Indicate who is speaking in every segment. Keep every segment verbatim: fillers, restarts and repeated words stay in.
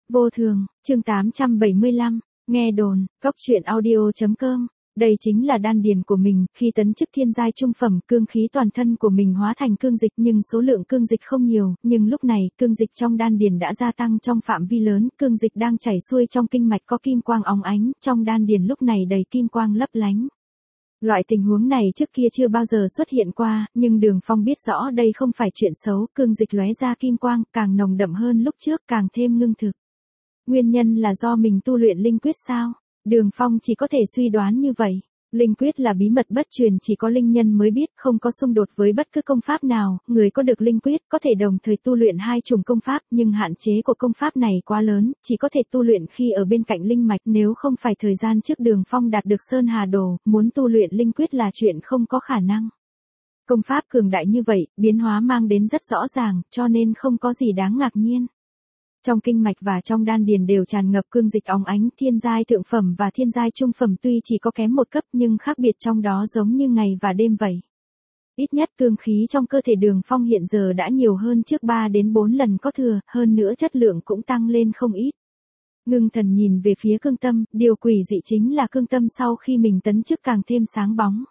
Speaker 1: Vô thường, chương tám trăm bảy mươi lăm, nghe đồn, cốc truyện audio.com. Đây chính là đan điền của mình, khi tấn chức thiên giai trung phẩm, cương khí toàn thân của mình hóa thành cương dịch nhưng số lượng cương dịch không nhiều, nhưng lúc này, cương dịch trong đan điền đã gia tăng trong phạm vi lớn, cương dịch đang chảy xuôi trong kinh mạch có kim quang óng ánh, trong đan điền lúc này đầy kim quang lấp lánh. Loại tình huống này trước kia chưa bao giờ xuất hiện qua, nhưng Đường Phong biết rõ đây không phải chuyện xấu, cương dịch lóe ra kim quang, càng nồng đậm hơn lúc trước, càng thêm ngưng thực. Nguyên nhân là do mình tu luyện linh quyết sao? Đường Phong chỉ có thể suy đoán như vậy. Linh quyết là bí mật bất truyền, chỉ có linh nhân mới biết, không có xung đột với bất cứ công pháp nào, người có được linh quyết có thể đồng thời tu luyện hai chủng công pháp, nhưng hạn chế của công pháp này quá lớn, chỉ có thể tu luyện khi ở bên cạnh linh mạch, nếu không phải thời gian trước Đường Phong đạt được Sơn Hà Đồ, muốn tu luyện linh quyết là chuyện không có khả năng. Công pháp cường đại như vậy, biến hóa mang đến rất rõ ràng, cho nên không có gì đáng ngạc nhiên. Trong kinh mạch và trong đan điền đều tràn ngập cương dịch óng ánh, thiên giai thượng phẩm và thiên giai trung phẩm tuy chỉ có kém một cấp nhưng khác biệt trong đó giống như ngày và đêm vậy. Ít nhất cương khí trong cơ thể Đường Phong hiện giờ đã nhiều hơn trước ba đến bốn lần có thừa, hơn nữa chất lượng cũng tăng lên không ít. Ngưng thần nhìn về phía cương tâm, điều quỷ dị chính là cương tâm sau khi mình tấn chức càng thêm sáng bóng.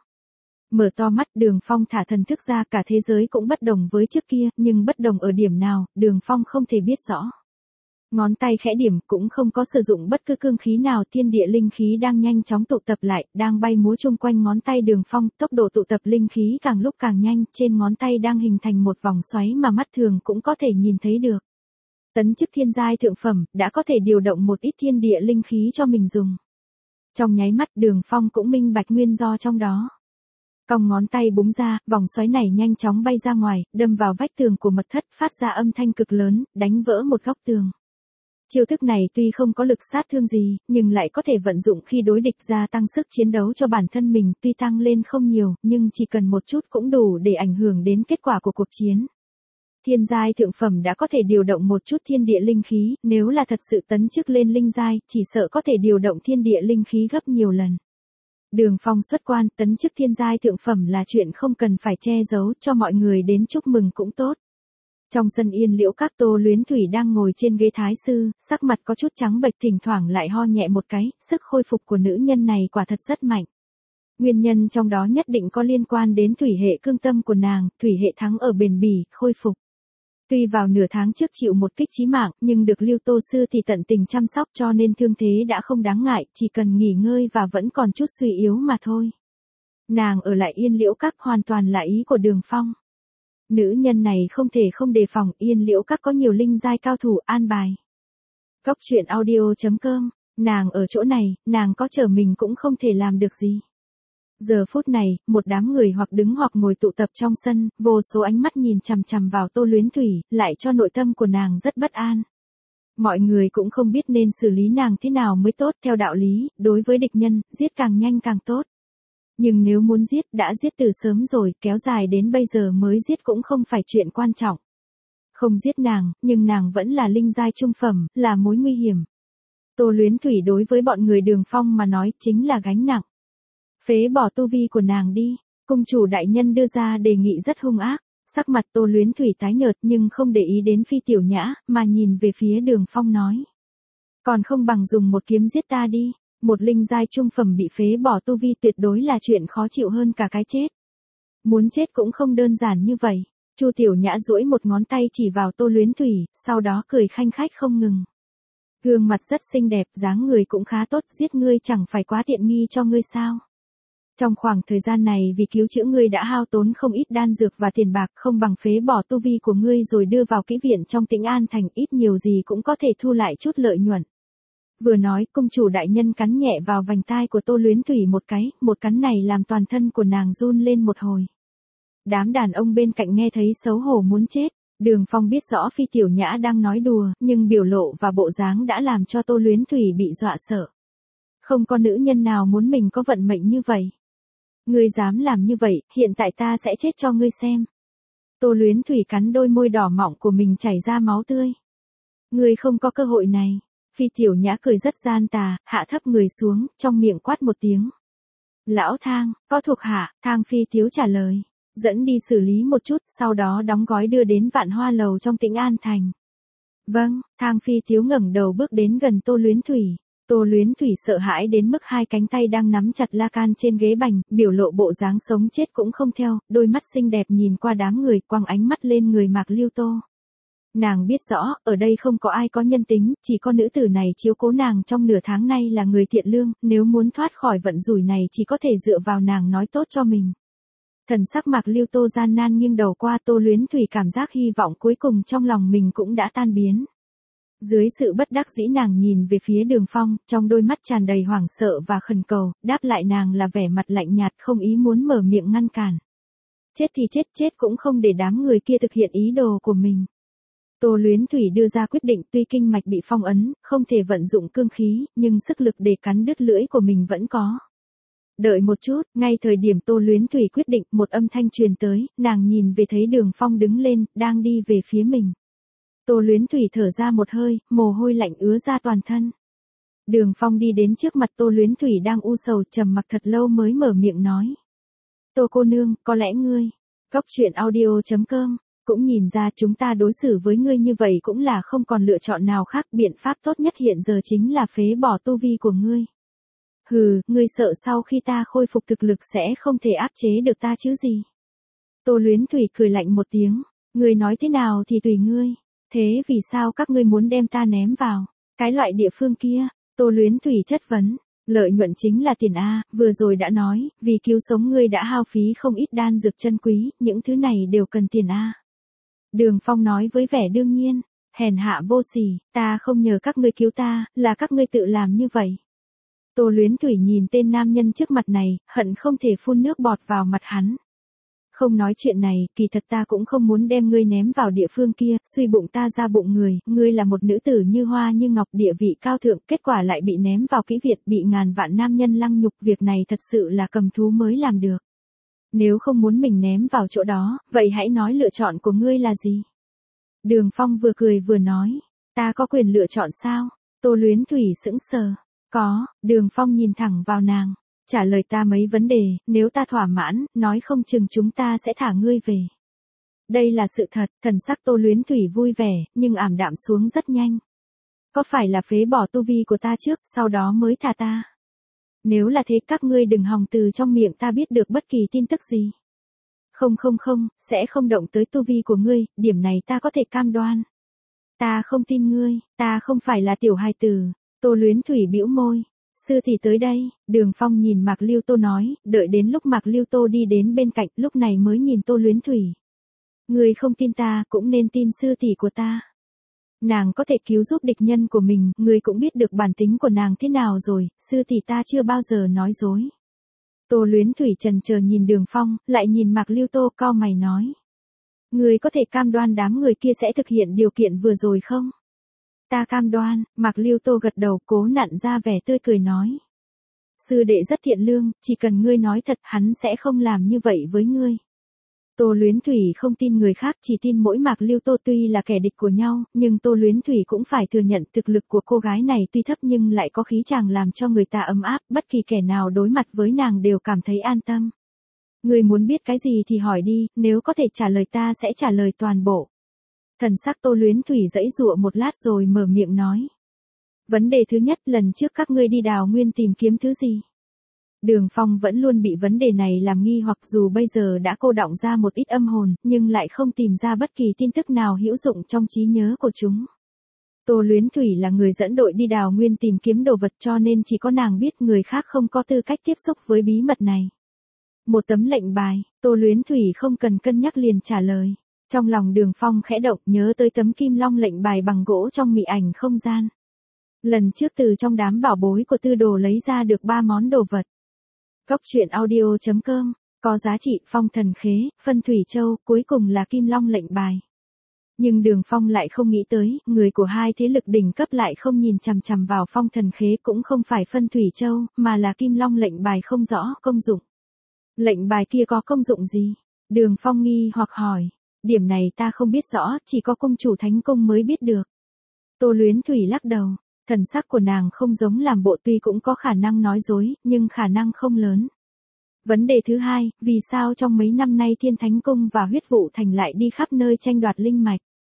Speaker 1: Mở to mắt, Đường Phong thả thần thức ra, cả thế giới cũng bất đồng với trước kia, nhưng bất đồng ở điểm nào, Đường Phong không thể biết rõ. Ngón tay khẽ điểm, cũng không có sử dụng bất cứ cương khí nào, thiên địa linh khí đang nhanh chóng tụ tập lại, đang bay múa chung quanh ngón tay Đường Phong, tốc độ tụ tập linh khí càng lúc càng nhanh, trên ngón tay đang hình thành một vòng xoáy mà mắt thường cũng có thể nhìn thấy được. Tấn chức thiên giai thượng phẩm, đã có thể điều động một ít thiên địa linh khí cho mình dùng. Trong nháy mắt, Đường Phong cũng minh bạch nguyên do trong đó. Cong ngón tay búng ra, vòng xoáy này nhanh chóng bay ra ngoài, đâm vào vách tường của mật thất, phát ra âm thanh cực lớn, đánh vỡ một góc tường. Chiêu thức này tuy không có lực sát thương gì, nhưng lại có thể vận dụng khi đối địch, gia tăng sức chiến đấu cho bản thân mình, tuy tăng lên không nhiều, nhưng chỉ cần một chút cũng đủ để ảnh hưởng đến kết quả của cuộc chiến. Thiên giai thượng phẩm đã có thể điều động một chút thiên địa linh khí, nếu là thật sự tấn chức lên linh giai, chỉ sợ có thể điều động thiên địa linh khí gấp nhiều lần. Đường Phong xuất quan, tấn chức thiên giai thượng phẩm là chuyện không cần phải che giấu, cho mọi người đến chúc mừng cũng tốt. Trong sân Yên Liễu Các, Tô Luyến Thủy đang ngồi trên ghế thái sư, sắc mặt có chút trắng bệch, thỉnh thoảng lại ho nhẹ một cái, sức khôi phục của nữ nhân này quả thật rất mạnh. Nguyên nhân trong đó nhất định có liên quan đến thủy hệ cương tâm của nàng, thủy hệ thắng ở bền bỉ, khôi phục. Tuy vào nửa tháng trước chịu một kích chí mạng, nhưng được Lưu Tô Sư thì tận tình chăm sóc cho nên thương thế đã không đáng ngại, chỉ cần nghỉ ngơi và vẫn còn chút suy yếu mà thôi. Nàng ở lại Yên Liễu Các hoàn toàn là ý của Đường Phong. Nữ nhân này không thể không đề phòng, Yên Liễu Các có nhiều linh giai cao thủ an bài. Cốc truyện audio.com, nàng ở chỗ này, nàng có chờ mình cũng không thể làm được gì. Giờ phút này, một đám người hoặc đứng hoặc ngồi tụ tập trong sân, vô số ánh mắt nhìn chằm chằm vào Tô Luyến Thủy, lại cho nội tâm của nàng rất bất an. Mọi người cũng không biết nên xử lý nàng thế nào mới tốt, theo đạo lý, đối với địch nhân, giết càng nhanh càng tốt. Nhưng nếu muốn giết, đã giết từ sớm rồi, kéo dài đến bây giờ mới giết cũng không phải chuyện quan trọng. Không giết nàng, nhưng nàng vẫn là linh giai trung phẩm, là mối nguy hiểm. Tô Luyến Thủy đối với bọn người Đường Phong mà nói, chính là gánh nặng. Phế bỏ tu vi của nàng đi, cung chủ đại nhân đưa ra đề nghị rất hung ác, sắc mặt Tô Luyến Thủy tái nhợt nhưng không để ý đến Phi Tiểu Nhã, mà nhìn về phía Đường Phong nói. Còn không bằng dùng một kiếm giết ta đi. Một linh giai trung phẩm bị phế bỏ tu vi tuyệt đối là chuyện khó chịu hơn cả cái chết. Muốn chết cũng không đơn giản như vậy. Chu Tiểu Nhã duỗi một ngón tay chỉ vào Tô Luyến Thủy, sau đó cười khanh khách không ngừng. Gương mặt rất xinh đẹp, dáng người cũng khá tốt, giết ngươi chẳng phải quá tiện nghi cho ngươi sao? Trong khoảng thời gian này vì cứu chữa ngươi đã hao tốn không ít đan dược và tiền bạc, không bằng phế bỏ tu vi của ngươi rồi đưa vào kỹ viện trong Tĩnh An Thành, ít nhiều gì cũng có thể thu lại chút lợi nhuận. Vừa nói, cung chủ đại nhân cắn nhẹ vào vành tai của Tô Luyến Thủy một cái, một cắn này làm toàn thân của nàng run lên một hồi. Đám đàn ông bên cạnh nghe thấy xấu hổ muốn chết, Đường Phong biết rõ Phi Tiểu Nhã đang nói đùa, nhưng biểu lộ và bộ dáng đã làm cho Tô Luyến Thủy bị dọa sợ. Không có nữ nhân nào muốn mình có vận mệnh như vậy. Ngươi dám làm như vậy, hiện tại ta sẽ chết cho ngươi xem. Tô Luyến Thủy cắn đôi môi đỏ mọng của mình chảy ra máu tươi. Ngươi không có cơ hội này. Phi Tiểu Nhã cười rất gian tà, hạ thấp người xuống, trong miệng quát một tiếng. Lão Thang, có thuộc hạ, Thang Phi Tiếu trả lời. Dẫn đi xử lý một chút, sau đó đóng gói đưa đến Vạn Hoa Lầu trong Tĩnh An Thành. Vâng, Thang Phi Tiếu ngẩng đầu bước đến gần Tô Luyến Thủy. Tô Luyến Thủy sợ hãi đến mức hai cánh tay đang nắm chặt la can trên ghế bành, biểu lộ bộ dáng sống chết cũng không theo, đôi mắt xinh đẹp nhìn qua đám người, quăng ánh mắt lên người Mạc Lưu Tô. Nàng biết rõ, ở đây không có ai có nhân tính, chỉ có nữ tử này chiếu cố nàng trong nửa tháng nay là người thiện lương, nếu muốn thoát khỏi vận rủi này chỉ có thể dựa vào nàng nói tốt cho mình. Thần sắc Mạc Lưu Tô gian nan nghiêng đầu qua Tô Luyến Thủy, cảm giác hy vọng cuối cùng trong lòng mình cũng đã tan biến. Dưới sự bất đắc dĩ nàng nhìn về phía Đường Phong, trong đôi mắt tràn đầy hoảng sợ và khẩn cầu, đáp lại nàng là vẻ mặt lạnh nhạt không ý muốn mở miệng ngăn cản. Chết thì chết chết cũng không để đám người kia thực hiện ý đồ của mình. Tô Luyến Thủy đưa ra quyết định, tuy kinh mạch bị phong ấn, không thể vận dụng cương khí, nhưng sức lực để cắn đứt lưỡi của mình vẫn có. Đợi một chút, ngay thời điểm Tô Luyến Thủy quyết định, một âm thanh truyền tới, nàng nhìn về thấy Đường Phong đứng lên, đang đi về phía mình. Tô Luyến Thủy thở ra một hơi, mồ hôi lạnh ứa ra toàn thân. Đường Phong đi đến trước mặt Tô Luyến Thủy đang u sầu, trầm mặc thật lâu mới mở miệng nói. Tô cô nương, có lẽ ngươi, Cốc Truyện Audio chấm com, cũng nhìn ra chúng ta đối xử với ngươi như vậy cũng là không còn lựa chọn nào khác, biện pháp tốt nhất hiện giờ chính là phế bỏ tu vi của ngươi. Hừ, ngươi sợ sau khi ta khôi phục thực lực sẽ không thể áp chế được ta chứ gì. Tô Luyến Thủy cười lạnh một tiếng, ngươi nói thế nào thì tùy ngươi. Thế vì sao các ngươi muốn đem ta ném vào cái loại địa phương kia? Tô Luyến Thủy chất vấn. Lợi nhuận chính là tiền a, vừa rồi đã nói, vì cứu sống ngươi đã hao phí không ít đan dược chân quý, những thứ này đều cần tiền a. Đường Phong nói với vẻ đương nhiên, hèn hạ vô sỉ, ta không nhờ các ngươi cứu ta, là các ngươi tự làm như vậy. Tô Luyến Thủy nhìn tên nam nhân trước mặt này, hận không thể phun nước bọt vào mặt hắn. Không nói chuyện này, kỳ thật ta cũng không muốn đem ngươi ném vào địa phương kia, suy bụng ta ra bụng người, ngươi là một nữ tử như hoa như ngọc, địa vị cao thượng, kết quả lại bị ném vào kỹ viện, bị ngàn vạn nam nhân lăng nhục, việc này thật sự là cầm thú mới làm được. Nếu không muốn mình ném vào chỗ đó, vậy hãy nói lựa chọn của ngươi là gì? Đường Phong vừa cười vừa nói, ta có quyền lựa chọn sao? Tô Luyến Thủy sững sờ, có, Đường Phong nhìn thẳng vào nàng. Trả lời ta mấy vấn đề, nếu ta thỏa mãn, nói không chừng chúng ta sẽ thả ngươi về. Đây là sự thật, thần sắc Tô Luyến Thủy vui vẻ, nhưng ảm đạm xuống rất nhanh. Có phải là phế bỏ tu vi của ta trước, sau đó mới thả ta? Nếu là thế các ngươi đừng hòng từ trong miệng ta biết được bất kỳ tin tức gì. Không không không, sẽ không động tới tu vi của ngươi, điểm này ta có thể cam đoan. Ta không tin ngươi, ta không phải là tiểu hài tử. Tô Luyến Thủy bĩu môi. Sư thì tới đây, Đường Phong nhìn Mạc Lưu Tô nói, đợi đến lúc Mạc Lưu Tô đi đến bên cạnh, lúc này mới nhìn Tô Luyến Thủy. Ngươi không tin ta, cũng nên tin sư tỷ của ta. Nàng có thể cứu giúp địch nhân của mình, ngươi cũng biết được bản tính của nàng thế nào rồi, sư tỷ ta chưa bao giờ nói dối. Tô Luyến Thủy chần chờ nhìn Đường Phong, lại nhìn Mạc Lưu Tô, cau mày nói. Ngươi có thể cam đoan đám người kia sẽ thực hiện điều kiện vừa rồi không? Ta cam đoan, Mạc Lưu Tô gật đầu, cố nặn ra vẻ tươi cười nói. Sư đệ rất thiện lương, chỉ cần ngươi nói thật hắn sẽ không làm như vậy với ngươi. Tô Luyến Thủy không tin người khác, chỉ tin mỗi Mạc Lưu Tô, tuy là kẻ địch của nhau, nhưng Tô Luyến Thủy cũng phải thừa nhận thực lực của cô gái này tuy thấp nhưng lại có khí chàng làm cho người ta ấm áp, bất kỳ kẻ nào đối mặt với nàng đều cảm thấy an tâm. Ngươi muốn biết cái gì thì hỏi đi, nếu có thể trả lời ta sẽ trả lời toàn bộ. Thần sắc Tô Luyến Thủy dãy dụa một lát rồi mở miệng nói. Vấn đề thứ nhất, lần trước các ngươi đi đào nguyên tìm kiếm thứ gì? Đường Phong vẫn luôn bị vấn đề này làm nghi hoặc, dù bây giờ đã cô đọng ra một ít âm hồn, nhưng lại không tìm ra bất kỳ tin tức nào hữu dụng trong trí nhớ của chúng. Tô Luyến Thủy là người dẫn đội đi đào nguyên tìm kiếm đồ vật, cho nên chỉ có nàng biết, người khác không có tư cách tiếp xúc với bí mật này. Một tấm lệnh bài, Tô Luyến Thủy không cần cân nhắc liền trả lời. Trong lòng Đường Phong khẽ động, nhớ tới tấm kim long lệnh bài bằng gỗ trong mị ảnh không gian. Lần trước từ trong đám bảo bối của Tư Đồ lấy ra được ba món đồ vật. Cốc Truyện Audio chấm com, có giá trị, phong thần khế, phân thủy châu, cuối cùng là kim long lệnh bài. Nhưng Đường Phong lại không nghĩ tới, người của hai thế lực đỉnh cấp lại không nhìn chằm chằm vào phong thần khế, cũng không phải phân thủy châu, mà là kim long lệnh bài không rõ công dụng. Lệnh bài kia có công dụng gì? Đường Phong nghi hoặc hỏi. Điểm này ta không biết rõ, chỉ có cung chủ Thánh Cung mới biết được. Tô Luyến Thủy lắc đầu, thần sắc của nàng không giống làm bộ, tuy cũng có khả năng nói dối, nhưng khả năng không lớn. Vấn đề thứ hai, vì sao trong mấy năm nay Thiên Thánh Cung và Huyết Vụ Thành lại đi khắp nơi tranh đoạt linh mạch?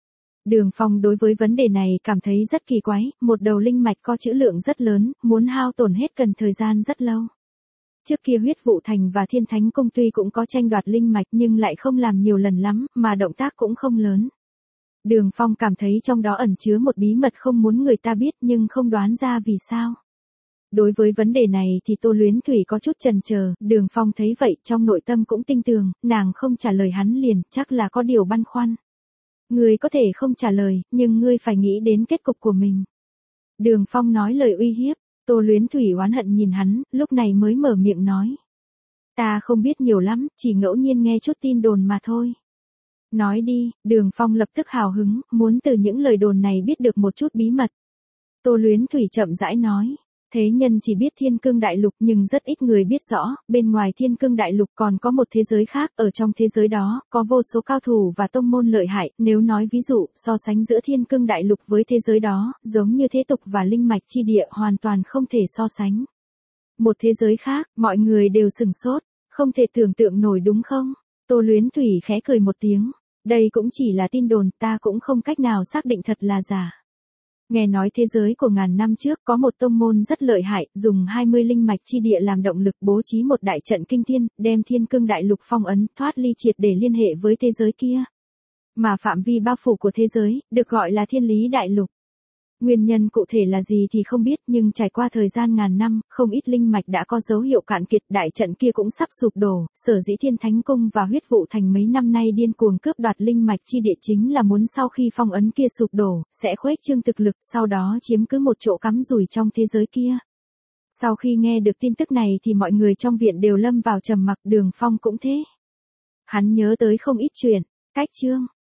Speaker 1: Đường Phong đối với vấn đề này cảm thấy rất kỳ quái, một đầu linh mạch có trữ lượng rất lớn, muốn hao tổn hết cần thời gian rất lâu. Trước kia Huyết Vụ Thành và Thiên Thánh Cung tuy cũng có tranh đoạt linh mạch nhưng lại không làm nhiều lần lắm, mà động tác cũng không lớn. Đường Phong cảm thấy trong đó ẩn chứa một bí mật không muốn người ta biết nhưng không đoán ra vì sao. Đối với vấn đề này thì Tô Luyến Thủy có chút chần chờ, Đường Phong thấy vậy trong nội tâm cũng tinh tường, nàng không trả lời hắn liền, chắc là có điều băn khoăn. Ngươi có thể không trả lời, nhưng ngươi phải nghĩ đến kết cục của mình. Đường Phong nói lời uy hiếp, Tô Luyến Thủy oán hận nhìn hắn, lúc này mới mở miệng nói. Ta không biết nhiều lắm, chỉ ngẫu nhiên nghe chút tin đồn mà thôi. Nói đi, Đường Phong lập tức hào hứng, muốn từ những lời đồn này biết được một chút bí mật. Tô Luyến Thủy chậm rãi nói. Thế nhân chỉ biết Thiên Cương Đại Lục nhưng rất ít người biết rõ, bên ngoài Thiên Cương Đại Lục còn có một thế giới khác, ở trong thế giới đó, có vô số cao thủ và tông môn lợi hại, nếu nói ví dụ, so sánh giữa Thiên Cương Đại Lục với thế giới đó, giống như thế tục và linh mạch chi địa hoàn toàn không thể so sánh. Một thế giới khác, mọi người đều sửng sốt, không thể tưởng tượng nổi đúng không? Tô Luyến Thủy khẽ cười một tiếng, đây cũng chỉ là tin đồn, ta cũng không cách nào xác định thật là giả. Nghe nói thế giới của ngàn năm trước có một tông môn rất lợi hại, dùng hai mươi linh mạch chi địa làm động lực bố trí một đại trận kinh thiên, đem Thiên Cương Đại Lục phong ấn, thoát ly triệt để liên hệ với thế giới kia. Mà phạm vi bao phủ của thế giới, được gọi là Thiên Lý Đại Lục. Nguyên nhân cụ thể là gì thì không biết, nhưng trải qua thời gian ngàn năm, không ít linh mạch đã có dấu hiệu cạn kiệt, đại trận kia cũng sắp sụp đổ, sở dĩ Thiên Thánh Cung và Huyết Vụ Thành mấy năm nay điên cuồng cướp đoạt linh mạch chi địa chính là muốn sau khi phong ấn kia sụp đổ, sẽ khuếch trương thực lực, sau đó chiếm cứ một chỗ cắm rủi trong thế giới kia. Sau khi nghe được tin tức này thì mọi người trong viện đều lâm vào trầm mặc, Đường Phong cũng thế. Hắn nhớ tới không ít chuyện, cách chương.